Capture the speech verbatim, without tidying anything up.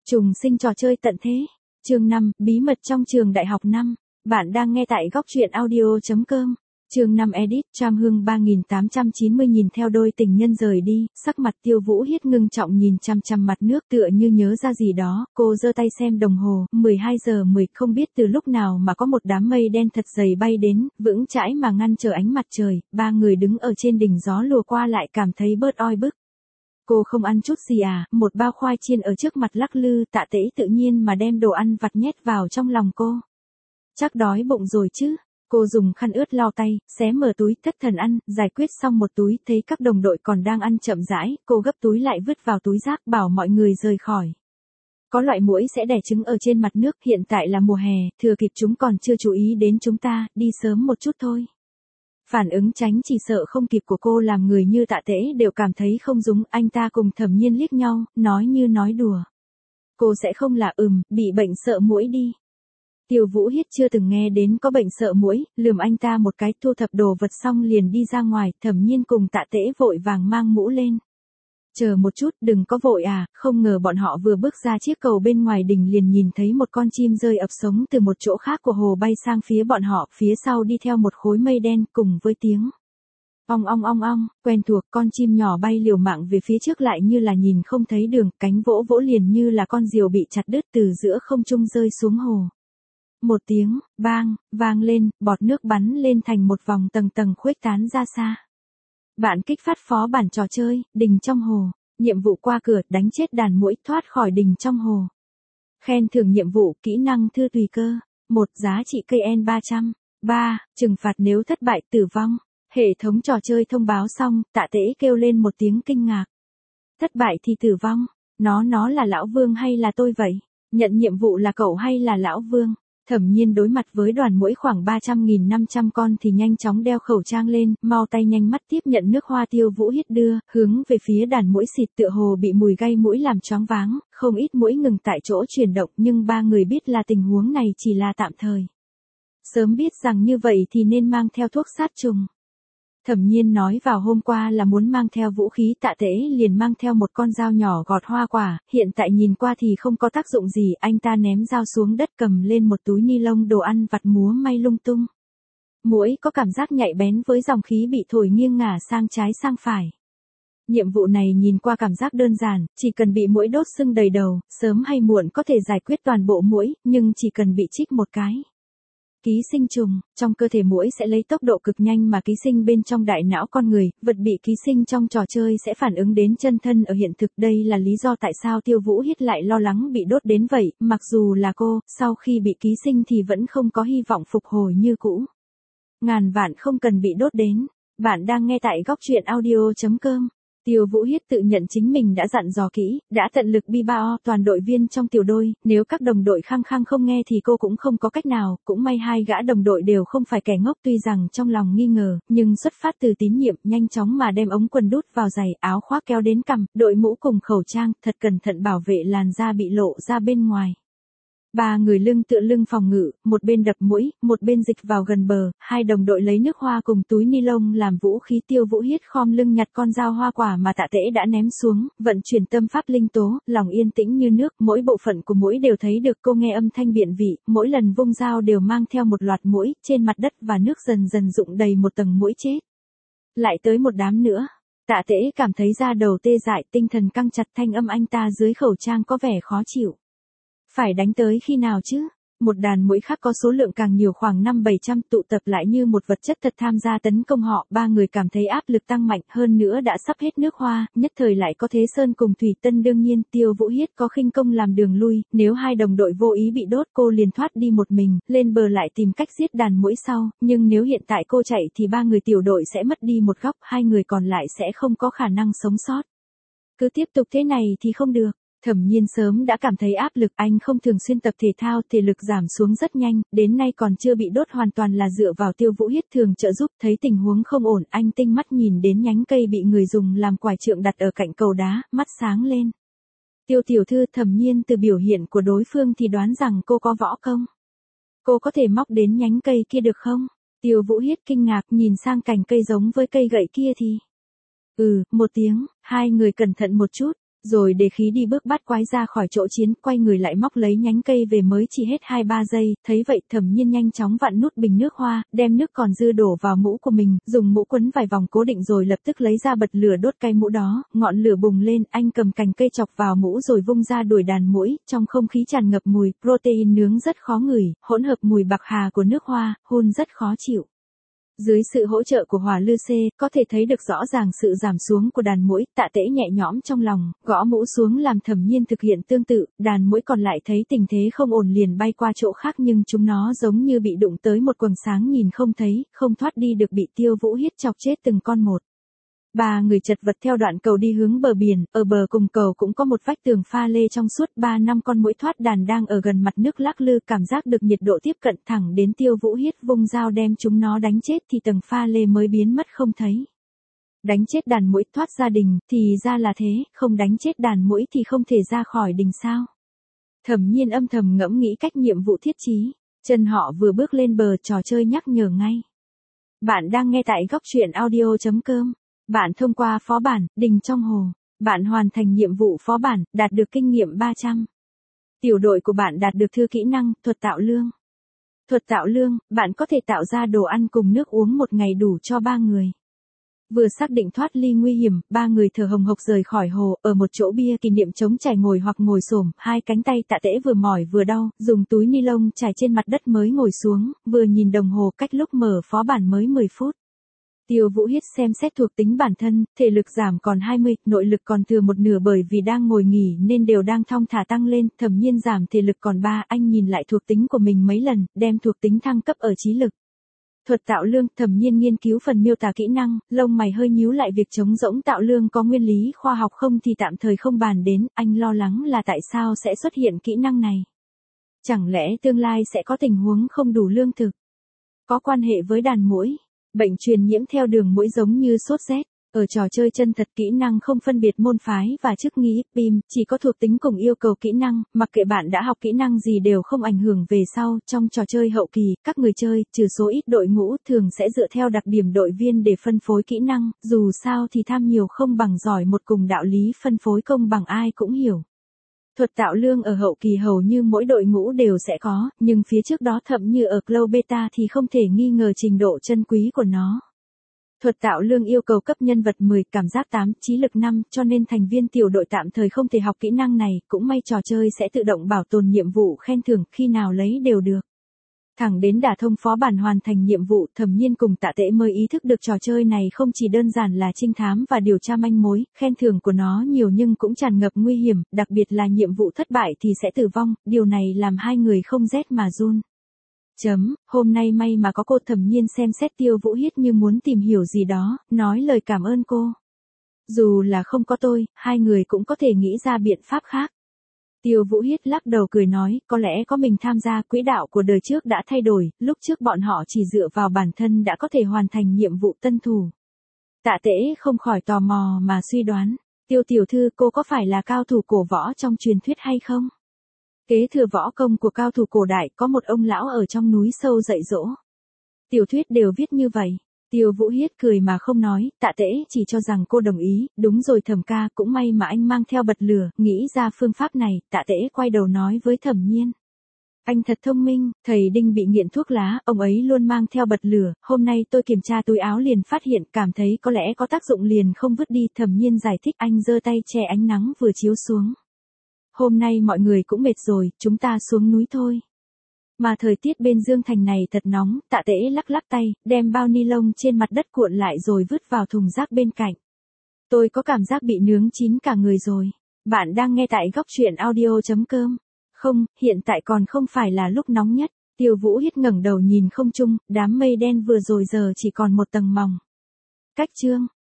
Trùng sinh trò chơi tận thế. Chương năm, bí mật trong trường đại học năm. Bạn đang nghe tại góc truyện audio chấm com. Chương năm edit, Tram Hương ba nghìn tám trăm chín mươi nhìn theo đôi tình nhân rời đi, sắc mặt Tiêu Vũ Hiết ngưng trọng nhìn chằm chằm mặt nước tựa như nhớ ra gì đó, cô giơ tay xem đồng hồ, mười hai giờ mười, không biết từ lúc nào mà có một đám mây đen thật dày bay đến, vững chãi mà ngăn trở ánh mặt trời, ba người đứng ở trên đỉnh gió lùa qua lại cảm thấy bớt oi bức. Cô không ăn chút gì à, một bao khoai chiên ở trước mặt lắc lư, Tạ Tễ tự nhiên mà đem đồ ăn vặt nhét vào trong lòng cô. Chắc đói bụng rồi chứ. Cô dùng khăn ướt lau tay, xé mở túi, thất thần ăn, giải quyết xong một túi, thấy các đồng đội còn đang ăn chậm rãi, cô gấp túi lại vứt vào túi rác, bảo mọi người rời khỏi. Có loại muỗi sẽ đẻ trứng ở trên mặt nước, hiện tại là mùa hè, thừa kịp chúng còn chưa chú ý đến chúng ta, đi sớm một chút thôi. Phản ứng tránh chỉ sợ không kịp của cô làm người như Tạ Tễ đều cảm thấy không đúng, anh ta cùng Thẩm Nhiên liếc nhau, nói như nói đùa. Cô sẽ không là ừm, bị bệnh sợ muỗi đi. Tiêu Vũ Hiết chưa từng nghe đến có bệnh sợ muỗi, lườm anh ta một cái, thu thập đồ vật xong liền đi ra ngoài, Thẩm Nhiên cùng Tạ Tễ vội vàng mang mũ lên. Chờ một chút, đừng có vội à, không ngờ bọn họ vừa bước ra chiếc cầu bên ngoài đỉnh liền nhìn thấy một con chim rơi ập sống từ một chỗ khác của hồ bay sang phía bọn họ, phía sau đi theo một khối mây đen cùng với tiếng. Ong ong ong ong, quen thuộc, con chim nhỏ bay liều mạng về phía trước lại như là nhìn không thấy đường, cánh vỗ vỗ liền như là con diều bị chặt đứt từ giữa không trung rơi xuống hồ. Một tiếng, bang, vang lên, bọt nước bắn lên thành một vòng tầng tầng khuếch tán ra xa. Bạn kích phát phó bản trò chơi, đình trong hồ. Nhiệm vụ qua cửa, đánh chết đàn muỗi, thoát khỏi đình trong hồ. Khen thưởng nhiệm vụ, kỹ năng thư tùy cơ. Một, giá trị cây en ba trăm. Ba, trừng phạt nếu thất bại, tử vong. Hệ thống trò chơi thông báo xong, Tạ Tễ kêu lên một tiếng kinh ngạc. Thất bại thì tử vong. Nó nó là lão Vương hay là tôi vậy? Nhận nhiệm vụ là cậu hay là lão Vương? Thẩm Nhiên đối mặt với đoàn muỗi khoảng ba trăm nghìn năm trăm con thì nhanh chóng đeo khẩu trang lên, mau tay nhanh mắt tiếp nhận nước hoa Tiêu Vũ Hiết đưa, hướng về phía đàn muỗi xịt, tựa hồ bị mùi gây mũi làm choáng váng, không ít muỗi ngừng tại chỗ chuyển động, nhưng ba người biết là tình huống này chỉ là tạm thời. Sớm biết rằng như vậy thì nên mang theo thuốc sát trùng. Thẩm Nhiên nói vào hôm qua là muốn mang theo vũ khí, Tạ Tễ liền mang theo một con dao nhỏ gọt hoa quả, hiện tại nhìn qua thì không có tác dụng gì, anh ta ném dao xuống đất cầm lên một túi ni lông đồ ăn vặt múa may lung tung. Muỗi có cảm giác nhạy bén với dòng khí bị thổi nghiêng ngả sang trái sang phải. Nhiệm vụ này nhìn qua cảm giác đơn giản, chỉ cần bị muỗi đốt sưng đầy đầu, sớm hay muộn có thể giải quyết toàn bộ muỗi, nhưng chỉ cần bị chích một cái. Ký sinh trùng, trong cơ thể muỗi sẽ lấy tốc độ cực nhanh mà ký sinh bên trong đại não con người, vật bị ký sinh trong trò chơi sẽ phản ứng đến chân thân ở hiện thực, đây là lý do tại sao Tiêu Vũ Hiết lại lo lắng bị đốt đến vậy, mặc dù là cô, sau khi bị ký sinh thì vẫn không có hy vọng phục hồi như cũ. Ngàn vạn không cần bị đốt đến, bạn đang nghe tại góc truyện audio chấm com. Tiêu Vũ Hiết tự nhận chính mình đã dặn dò kỹ, đã tận lực bi bao toàn đội viên trong tiểu đôi, nếu các đồng đội khăng khăng không nghe thì cô cũng không có cách nào, cũng may hai gã đồng đội đều không phải kẻ ngốc, tuy rằng trong lòng nghi ngờ, nhưng xuất phát từ tín nhiệm, nhanh chóng mà đem ống quần đút vào giày, áo khoác kéo đến cằm, đội mũ cùng khẩu trang, thật cẩn thận bảo vệ làn da bị lộ ra bên ngoài. Ba người lưng tựa lưng phòng ngự, một bên đập muỗi, một bên dịch vào gần bờ, hai đồng đội lấy nước hoa cùng túi ni lông làm vũ khí. Tiêu Vũ Hiết khom lưng nhặt con dao hoa quả mà Tạ Tễ đã ném xuống, vận chuyển tâm pháp linh tố, lòng yên tĩnh như nước, mỗi bộ phận của muỗi đều thấy được, cô nghe âm thanh biện vị, mỗi lần vung dao đều mang theo một loạt muỗi, trên mặt đất và nước dần dần rụng đầy một tầng muỗi chết. Lại tới một đám nữa. Tạ Tễ cảm thấy da đầu tê dại, tinh thần căng chặt, thanh âm anh ta dưới khẩu trang có vẻ khó chịu. Phải đánh tới khi nào chứ? Một đàn muỗi khác có số lượng càng nhiều khoảng năm bảy trăm tụ tập lại như một vật chất thật tham gia tấn công họ, ba người cảm thấy áp lực tăng mạnh, hơn nữa đã sắp hết nước hoa, nhất thời lại có Thế Sơn cùng Thủy Tân, đương nhiên Tiêu Vũ Hiết có khinh công làm đường lui, nếu hai đồng đội vô ý bị đốt cô liền thoát đi một mình, lên bờ lại tìm cách giết đàn muỗi sau, nhưng nếu hiện tại cô chạy thì ba người tiểu đội sẽ mất đi một góc, hai người còn lại sẽ không có khả năng sống sót. Cứ tiếp tục thế này thì không được. Thẩm Nhiên sớm đã cảm thấy áp lực, anh không thường xuyên tập thể thao, thể lực giảm xuống rất nhanh, đến nay còn chưa bị đốt hoàn toàn là dựa vào Tiêu Vũ Hiết thường trợ giúp, thấy tình huống không ổn, anh tinh mắt nhìn đến nhánh cây bị người dùng làm quải trượng đặt ở cạnh cầu đá, mắt sáng lên. Tiêu tiểu thư, Thẩm Nhiên từ biểu hiện của đối phương thì đoán rằng cô có võ công. Cô có thể móc đến nhánh cây kia được không? Tiêu Vũ Hiết kinh ngạc nhìn sang cành cây giống với cây gậy kia thì. Ừ, một tiếng, hai người cẩn thận một chút. Rồi để khí đi bước bát quái ra khỏi chỗ chiến, quay người lại móc lấy nhánh cây về mới chỉ hết hai ba giây, thấy vậy Thẩm Nhiên nhanh chóng vặn nút bình nước hoa, đem nước còn dư đổ vào mũ của mình, dùng mũ quấn vài vòng cố định rồi lập tức lấy ra bật lửa đốt cái mũ đó, ngọn lửa bùng lên, anh cầm cành cây chọc vào mũ rồi vung ra đuổi đàn muỗi, trong không khí tràn ngập mùi protein nướng rất khó ngửi, hỗn hợp mùi bạc hà của nước hoa, hun rất khó chịu. Dưới sự hỗ trợ của hỏa lư xê, có thể thấy được rõ ràng sự giảm xuống của đàn muỗi, Tạ Tễ nhẹ nhõm trong lòng, gõ mũ xuống làm Thẩm Nhiên thực hiện tương tự, đàn muỗi còn lại thấy tình thế không ổn liền bay qua chỗ khác nhưng chúng nó giống như bị đụng tới một quầng sáng nhìn không thấy, không thoát đi được bị Tiêu Vũ Hiết chọc chết từng con một. Ba người chật vật theo đoạn cầu đi hướng bờ biển, ở bờ cùng cầu cũng có một vách tường pha lê trong suốt, ba năm con muỗi thoát đàn đang ở gần mặt nước lắc lư, cảm giác được nhiệt độ tiếp cận thẳng đến Tiêu Vũ Hiết vung dao đem chúng nó đánh chết thì tầng pha lê mới biến mất không thấy. Đánh chết đàn muỗi thoát ra đình, thì ra là thế, không đánh chết đàn muỗi thì không thể ra khỏi đình sao? Thẩm Nhiên âm thầm ngẫm nghĩ cách nhiệm vụ thiết trí, chân họ vừa bước lên bờ trò chơi nhắc nhở ngay. Bạn đang nghe tại góc truyện audio chấm com. Bạn thông qua phó bản, đình trong hồ. Bạn hoàn thành nhiệm vụ phó bản, đạt được kinh nghiệm ba trăm. Tiểu đội của bạn đạt được thư kỹ năng, thuật tạo lương. Thuật tạo lương, bạn có thể tạo ra đồ ăn cùng nước uống một ngày đủ cho ba người. Vừa xác định thoát ly nguy hiểm, ba người thở hồng hộc rời khỏi hồ, ở một chỗ bia kỷ niệm trống trải ngồi hoặc ngồi xổm, hai cánh tay Tạ Tễ vừa mỏi vừa đau, dùng túi ni lông trải trên mặt đất mới ngồi xuống, vừa nhìn đồng hồ cách lúc mở phó bản mới mười phút. Tiêu Vũ Hiết xem xét thuộc tính bản thân, thể lực giảm còn hai mươi, nội lực còn thừa một nửa bởi vì đang ngồi nghỉ nên đều đang thong thả tăng lên, Thẩm Nhiên giảm thể lực còn ba, anh nhìn lại thuộc tính của mình mấy lần, đem thuộc tính thăng cấp ở trí lực. Thuật tạo lương, Thẩm Nhiên nghiên cứu phần miêu tả kỹ năng, lông mày hơi nhíu lại, việc trống rỗng tạo lương có nguyên lý khoa học không thì tạm thời không bàn đến, anh lo lắng là tại sao sẽ xuất hiện kỹ năng này. Chẳng lẽ tương lai sẽ có tình huống không đủ lương thực? Có quan hệ với đàn muỗi. Bệnh truyền nhiễm theo đường muỗi giống như sốt rét. Ở trò chơi chân thật kỹ năng không phân biệt môn phái và chức nghi, pê i em, chỉ có thuộc tính cùng yêu cầu kỹ năng, mặc kệ bạn đã học kỹ năng gì đều không ảnh hưởng về sau. Trong trò chơi hậu kỳ, các người chơi, trừ số ít đội ngũ, thường sẽ dựa theo đặc điểm đội viên để phân phối kỹ năng, dù sao thì tham nhiều không bằng giỏi một, cùng đạo lý phân phối công bằng ai cũng hiểu. Thuật tạo lương ở hậu kỳ hầu như mỗi đội ngũ đều sẽ có, nhưng phía trước đó thậm như ở Clow Beta thì không thể nghi ngờ trình độ chân quý của nó. Thuật tạo lương yêu cầu cấp nhân vật mười, cảm giác tám, trí lực năm, cho nên thành viên tiểu đội tạm thời không thể học kỹ năng này, cũng may trò chơi sẽ tự động bảo tồn nhiệm vụ khen thưởng, khi nào lấy đều được. Thẳng đến đả thông phó bản hoàn thành nhiệm vụ, Thẩm Nhiên cùng Tạ Tễ mới ý thức được trò chơi này không chỉ đơn giản là trinh thám và điều tra manh mối, khen thưởng của nó nhiều nhưng cũng tràn ngập nguy hiểm, đặc biệt là nhiệm vụ thất bại thì sẽ tử vong, điều này làm hai người không rét mà run. Chấm, hôm nay may mà có cô. Thẩm Nhiên xem xét Tiêu Vũ Hiết như muốn tìm hiểu gì đó, nói lời cảm ơn cô. Dù là không có tôi, hai người cũng có thể nghĩ ra biện pháp khác. Tiêu Vũ Hiết lắc đầu cười nói, có lẽ có mình tham gia, quỹ đạo của đời trước đã thay đổi, lúc trước bọn họ chỉ dựa vào bản thân đã có thể hoàn thành nhiệm vụ tân thủ. Tạ Tễ không khỏi tò mò mà suy đoán, Tiêu tiểu thư, cô có phải là cao thủ cổ võ trong truyền thuyết hay không? Kế thừa võ công của cao thủ cổ đại, có một ông lão ở trong núi sâu dạy dỗ. Tiểu thuyết đều viết như vậy. Tiêu Vũ Hiết cười mà không nói, Tạ Tễ chỉ cho rằng cô đồng ý, đúng rồi Thẩm ca, cũng may mà anh mang theo bật lửa, nghĩ ra phương pháp này. Tạ Tễ quay đầu nói với Thẩm Nhiên. Anh thật thông minh, thầy Đinh bị nghiện thuốc lá, ông ấy luôn mang theo bật lửa, hôm nay tôi kiểm tra túi áo liền phát hiện, cảm thấy có lẽ có tác dụng liền không vứt đi. Thẩm Nhiên giải thích, anh giơ tay che ánh nắng vừa chiếu xuống. Hôm nay mọi người cũng mệt rồi, chúng ta xuống núi thôi. Mà thời tiết bên Dương Thành này thật nóng, Tạ Tễ lắc lắc tay, đem bao ni lông trên mặt đất cuộn lại rồi vứt vào thùng rác bên cạnh. Tôi có cảm giác bị nướng chín cả người rồi. Bạn đang nghe tại góc truyện audio chấm com. Không, hiện tại còn không phải là lúc nóng nhất. Tiêu Vũ Hiết ngẩng đầu nhìn không trung, đám mây đen vừa rồi giờ chỉ còn một tầng mỏng. Cách chương.